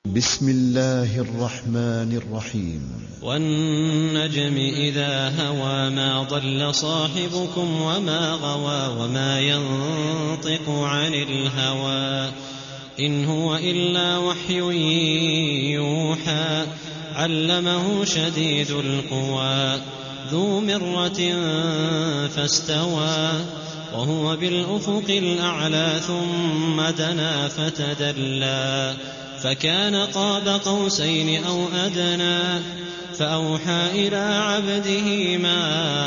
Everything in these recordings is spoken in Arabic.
بسم الله الرحمن الرحيم. والنجم إذا هوى ما ضل صاحبكم وما غوى وما ينطق عن الهوى إن هو إلا وحي يوحى علمه شديد القوى ذو مرة فاستوى وهو بالأفق الأعلى ثم دنا فتدلى فكان قاب قوسين أو أدنى فأوحى إلى عبده ما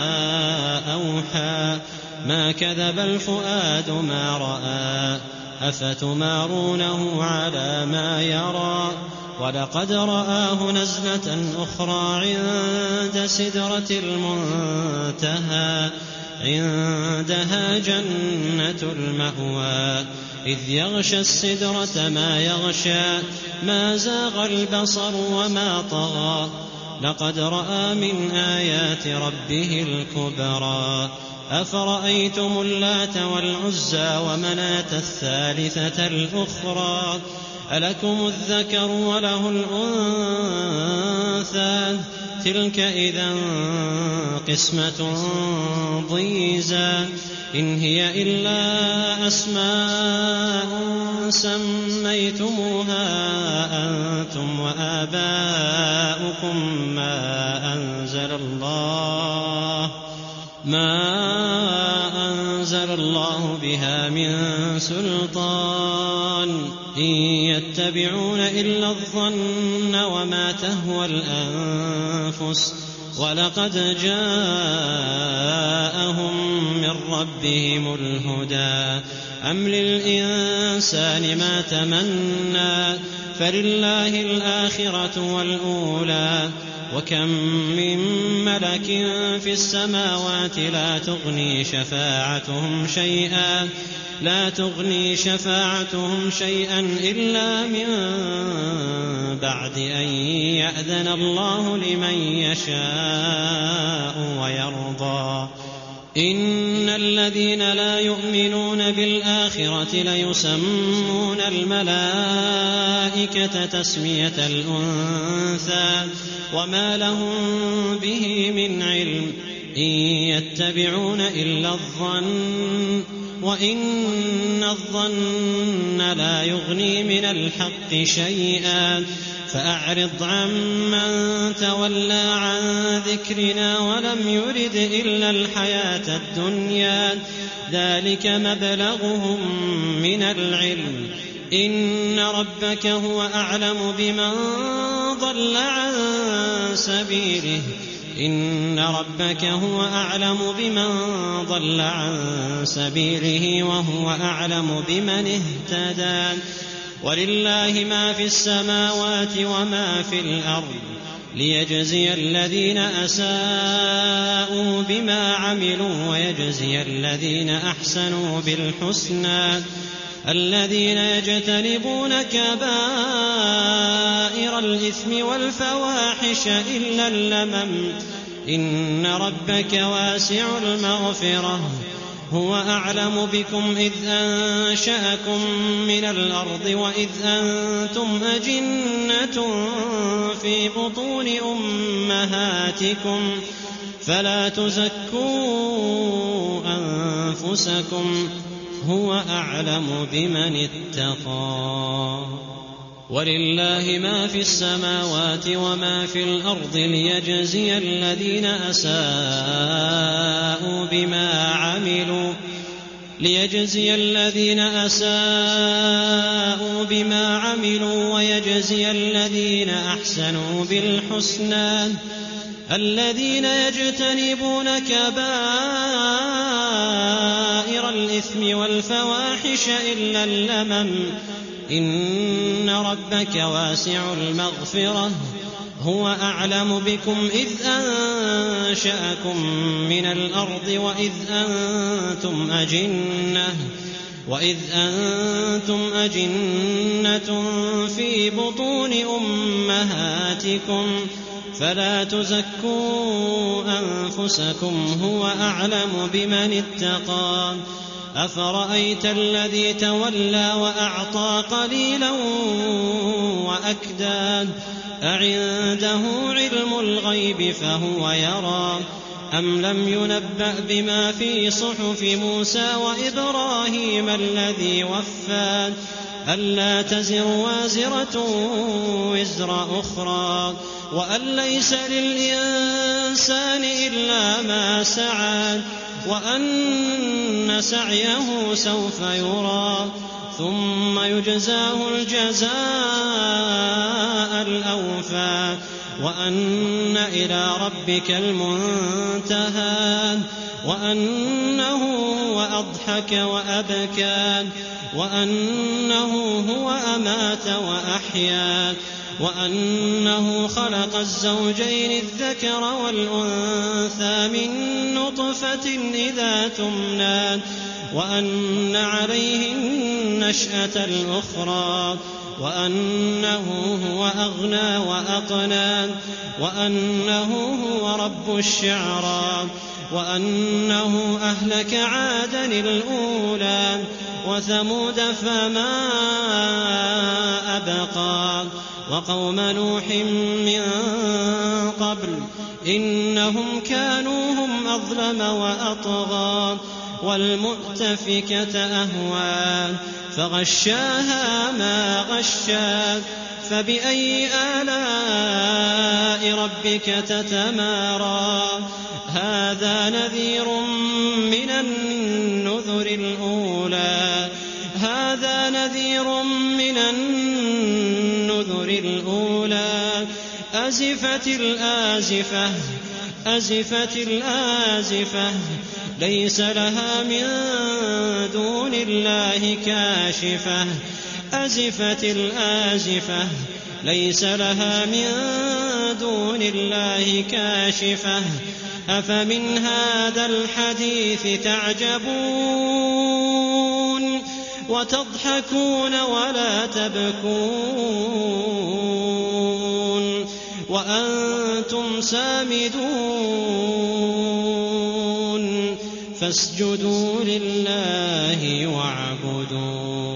أوحى ما كذب الفؤاد ما رأى أفتمارونه على ما يرى ولقد رآه نزلة أخرى عند سدرة المنتهى عندها جنة المأوى إذ يغشى السدرة ما يغشى ما زاغ البصر وما طغى لقد رأى من آيات ربه الكبرى أفرأيتم اللات والعزى ومناة الثالثة الأخرى ألكم الذكر وله الأنثى تلك إذا قسمة ضيزى إن هي إلا أسماء سميتموها أنتم وآباؤكم ما أنزل الله بها من سلطان إن يتبعون إلا الظن وما تهوى الأنفس ولقد جاءهم من ربهم الهدى أم للإنسان ما تمنى فلله الآخرة والأولى وكم من ملك في السماوات لا تغني شفاعتهم شيئا إلا من بعد أن يأذن الله لمن يشاء ويرضى إن الذين لا يؤمنون بالآخرة ليسمون الملائكة تسمية الأنثى وما لهم به من علم إن يتبعون إلا الظن وإن الظن لا يغني من الحق شيئا فأعرض عمن تولى عن ذكرنا ولم يرد إلا الحياة الدنيا ذلك مبلغهم من العلم إن ربك هو أعلم بمن ضل عن سبيله وهو أعلم بمن اهتدى ولله ما في السماوات وما في الأرض ليجزي الذين أساءوا بما عملوا ويجزي الذين أحسنوا بالحسنى الذين يجتنبون كبائر الإثم والفواحش إلا اللمم إن ربك واسع المغفرة هو أعلم بكم إذ أنشأكم من الأرض وإذ أنتم أجنة في بطون أمهاتكم فلا تزكوا أنفسكم هو أعلم بمن اتقى ولله ما في السماوات وما في الأرض ليجزي الذين أساءوا بما عملوا ويجزي الذين أحسنوا بالحسنى الذين يجتنبون كبائر الإثم والفواحش إلا اللمم إن ربك واسع المغفرة هو أعلم بكم إذ أنشأكم من الأرض وإذ أنتم أجنة في بطون أمهاتكم فلا تزكوا أنفسكم هو أعلم بمن اتقى أفرأيت الذي تولى وأعطى قليلا وأكدى أعنده علم الغيب فهو يرى أم لم ينبأ بما في صحف موسى وإبراهيم الذي وفى ألا تزر وازرة وزر أخرى وأن ليس للإنسان إلا ما سعى وأن سعيه سوف يرى ثم يجزاه الجزاء الأوفى وأن إلى ربك المنتهى وأنه هو أضحك وأبكى وأنه هو أمات وأحيا وأنه خلق الزوجين الذكر والأنثى من نطفة إذا تمنى وأن عليه النشأة الأخرى وأنه هو أغنى وأقنى وأنه هو رب الشعرى وأنه أهلك عادا الأولى وثمود فما أبقى وقوم نوح من قبل إنهم كانوا هم أظلم وأطغى والمؤتفكة أهوى فغشاها ما غشا فبأي آلاء ربك تتمارى هذا نذير من النذر الأولى هذا نذير من النذر الأولى أزفت الآزفة أزفت الآزفة ليس لها من دون الله كاشفة أزفت الآزفة ليس لها من دون الله كاشفة أفمن هذا الحديث تعجبون وتضحكون ولا تبكون وأنتم سامدون فاسجدوا لله واعبدوا